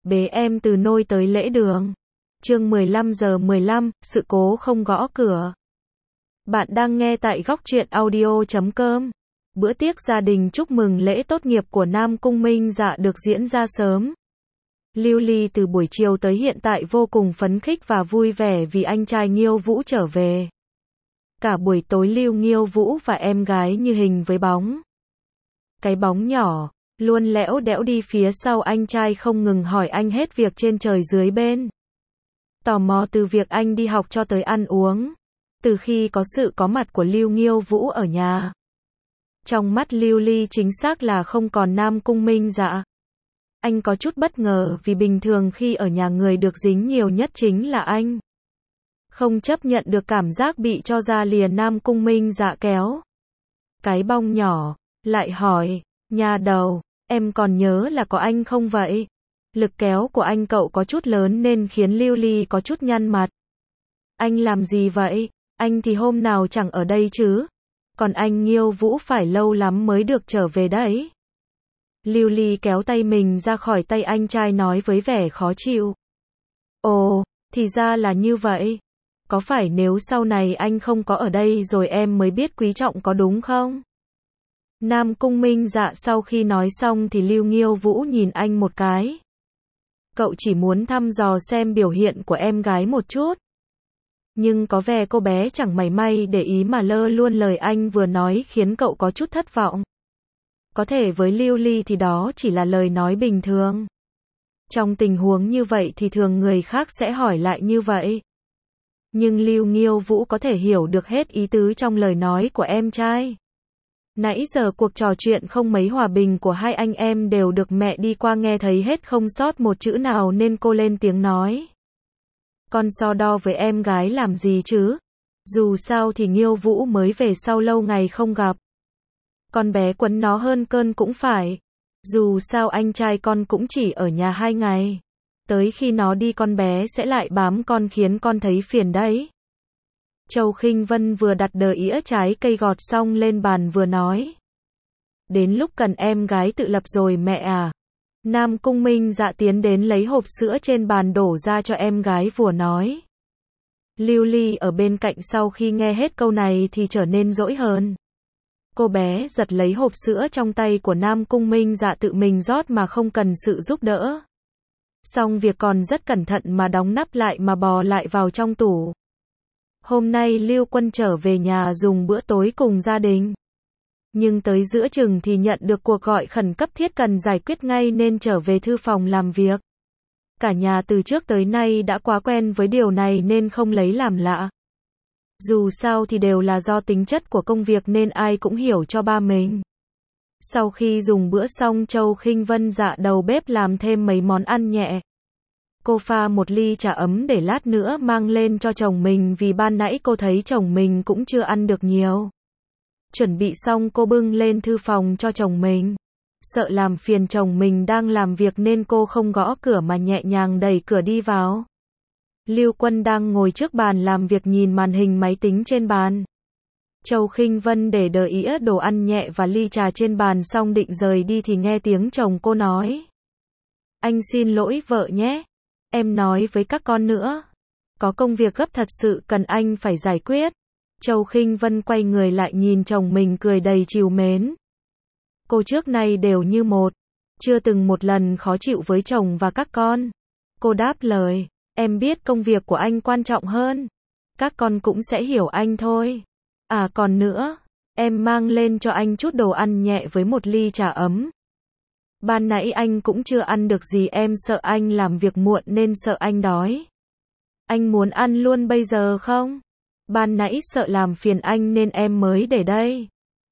bế em từ nôi tới lễ đường. Chương 15:15, sự cố không gõ cửa. Bạn đang nghe tại Góc Truyện Audio.com. Bữa tiệc gia đình chúc mừng lễ tốt nghiệp của Nam Cung Minh Dạ được diễn ra sớm. Lưu Ly từ buổi chiều tới hiện tại vô cùng phấn khích và vui vẻ vì anh trai Nghiêu Vũ trở về. Cả buổi tối Lưu Nghiêu Vũ và em gái như hình với bóng. Cái bóng nhỏ, luôn lẽo đẽo đi phía sau anh trai không ngừng hỏi anh hết việc trên trời dưới bên. Tò mò từ việc anh đi học cho tới ăn uống. Từ khi có sự có mặt của Lưu Nghiêu Vũ ở nhà. Trong mắt Lưu Ly chính xác là không còn Nam Cung Minh Dạ. Anh có chút bất ngờ vì bình thường khi ở nhà người được dính nhiều nhất chính là anh. Không chấp nhận được cảm giác bị cho ra lìa Nam Cung Minh Dạ kéo. Cái bong nhỏ, lại hỏi, nhà đầu, em còn nhớ là có anh không vậy? Lực kéo của anh cậu có chút lớn nên khiến Lưu Ly có chút nhăn mặt. Anh làm gì vậy? Anh thì hôm nào chẳng ở đây chứ? Còn anh Nghiêu Vũ phải lâu lắm mới được trở về đấy. Lưu Ly kéo tay mình ra khỏi tay anh trai nói với vẻ khó chịu. Ồ, thì ra là như vậy. Có phải nếu sau này anh không có ở đây rồi em mới biết quý trọng có đúng không? Nam Cung Minh Dạ sau khi nói xong thì Lưu Nghiêu Vũ nhìn anh một cái. Cậu chỉ muốn thăm dò xem biểu hiện của em gái một chút. Nhưng có vẻ cô bé chẳng mảy may để ý mà lơ luôn lời anh vừa nói khiến cậu có chút thất vọng. Có thể với Lưu Ly thì đó chỉ là lời nói bình thường. Trong tình huống như vậy thì thường người khác sẽ hỏi lại như vậy. Nhưng Lưu Nghiêu Vũ có thể hiểu được hết ý tứ trong lời nói của em trai. Nãy giờ cuộc trò chuyện không mấy hòa bình của hai anh em đều được mẹ đi qua nghe thấy hết không sót một chữ nào nên cô lên tiếng nói. Con so đo với em gái làm gì chứ? Dù sao thì Nghiêu Vũ mới về sau lâu ngày không gặp. Con bé quấn nó hơn cơn cũng phải. Dù sao anh trai con cũng chỉ ở nhà 2 ngày. Tới khi nó đi con bé sẽ lại bám con khiến con thấy phiền đấy. Châu Khinh Vân vừa đặt đờ ĩa trái cây gọt xong lên bàn vừa nói. Đến lúc cần em gái tự lập rồi mẹ à. Nam Cung Minh Dạ tiến đến lấy hộp sữa trên bàn đổ ra cho em gái vừa nói. Lưu Ly ở bên cạnh sau khi nghe hết câu này thì trở nên dỗi hơn. Cô bé giật lấy hộp sữa trong tay của Nam Cung Minh Dạ tự mình rót mà không cần sự giúp đỡ. Xong việc còn rất cẩn thận mà đóng nắp lại mà bò lại vào trong tủ. Hôm nay Lưu Quân trở về nhà dùng bữa tối cùng gia đình. Nhưng tới giữa chừng thì nhận được cuộc gọi khẩn cấp thiết cần giải quyết ngay nên trở về thư phòng làm việc. Cả nhà từ trước tới nay đã quá quen với điều này nên không lấy làm lạ. Dù sao thì đều là do tính chất của công việc nên ai cũng hiểu cho ba mình. Sau khi dùng bữa xong Châu Khinh Vân dạ đầu bếp làm thêm mấy món ăn nhẹ. Cô pha một ly trà ấm để lát nữa mang lên cho chồng mình vì ban nãy cô thấy chồng mình cũng chưa ăn được nhiều. Chuẩn bị xong cô bưng lên thư phòng cho chồng mình. Sợ làm phiền chồng mình đang làm việc nên cô không gõ cửa mà nhẹ nhàng đẩy cửa đi vào. Lưu Quân đang ngồi trước bàn làm việc nhìn màn hình máy tính trên bàn. Châu Khinh Vân để đờ ĩa đồ ăn nhẹ và ly trà trên bàn xong định rời đi thì nghe tiếng chồng cô nói. Anh xin lỗi vợ nhé. Em nói với các con nữa. Có công việc gấp thật sự cần anh phải giải quyết. Châu Khinh Vân quay người lại nhìn chồng mình cười đầy trìu mến. Cô trước nay đều như một. Chưa từng một lần khó chịu với chồng và các con. Cô đáp lời. Em biết công việc của anh quan trọng hơn. Các con cũng sẽ hiểu anh thôi. À còn nữa. Em mang lên cho anh chút đồ ăn nhẹ với một ly trà ấm. Ban nãy anh cũng chưa ăn được gì em sợ anh làm việc muộn nên sợ anh đói. Anh muốn ăn luôn bây giờ không? Ban nãy sợ làm phiền anh nên em mới để đây.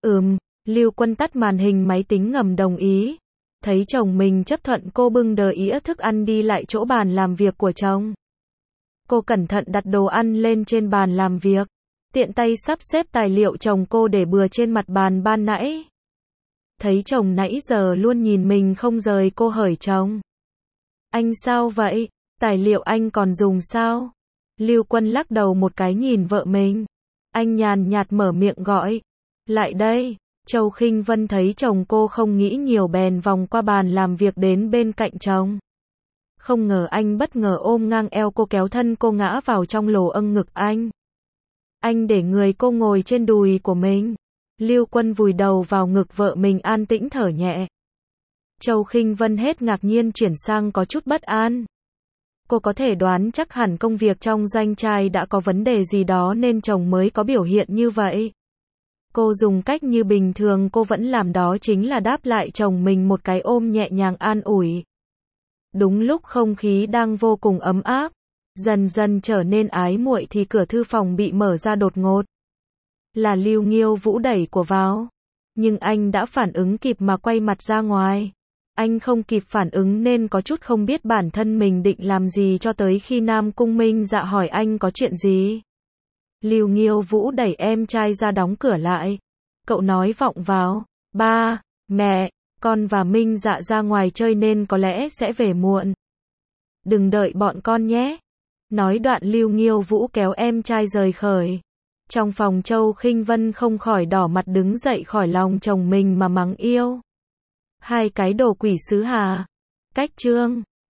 Lưu Quân tắt màn hình máy tính ngầm đồng ý. Thấy chồng mình chấp thuận cô bưng đờ ĩa thức ăn đi lại chỗ bàn làm việc của chồng. Cô cẩn thận đặt đồ ăn lên trên bàn làm việc. Tiện tay sắp xếp tài liệu chồng cô để bừa trên mặt bàn ban nãy. Thấy chồng nãy giờ luôn nhìn mình không rời cô hỏi chồng. Anh sao vậy? Tài liệu anh còn dùng sao? Lưu Quân lắc đầu một cái nhìn vợ mình. Anh nhàn nhạt mở miệng gọi. Lại đây. Châu Khinh Vân thấy chồng cô không nghĩ nhiều bèn vòng qua bàn làm việc đến bên cạnh chồng. Không ngờ anh bất ngờ ôm ngang eo cô, kéo thân cô ngã vào trong lồ âng ngực anh. Anh để người cô ngồi trên đùi của mình. Lưu Quân vùi đầu vào ngực vợ mình, an tĩnh thở nhẹ. Châu Khinh Vân hết ngạc nhiên chuyển sang có chút bất an. Cô có thể đoán chắc hẳn công việc trong doanh trại đã có vấn đề gì đó nên chồng mới có biểu hiện như vậy. Cô dùng cách như bình thường cô vẫn làm, đó chính là đáp lại chồng mình một cái ôm nhẹ nhàng an ủi. Đúng lúc không khí đang vô cùng ấm áp, dần dần trở nên ái muội thì cửa thư phòng bị mở ra đột ngột. Là Lưu Nghiêu Vũ đẩy cửa vào. Nhưng anh đã phản ứng kịp mà quay mặt ra ngoài. Anh không kịp phản ứng nên có chút không biết bản thân mình định làm gì cho tới khi Nam Cung Minh Dạ hỏi anh có chuyện gì. Lưu Nghiêu Vũ đẩy em trai ra, đóng cửa lại. Cậu nói vọng vào, ba, mẹ, con và Minh Dạ ra ngoài chơi nên có lẽ sẽ về muộn. Đừng đợi bọn con nhé. Nói đoạn Lưu Nghiêu Vũ kéo em trai rời khỏi. Trong phòng Châu Khinh Vân không khỏi đỏ mặt, đứng dậy khỏi lòng chồng mình mà mắng yêu. Hai cái đồ quỷ sứ hà. Cách chương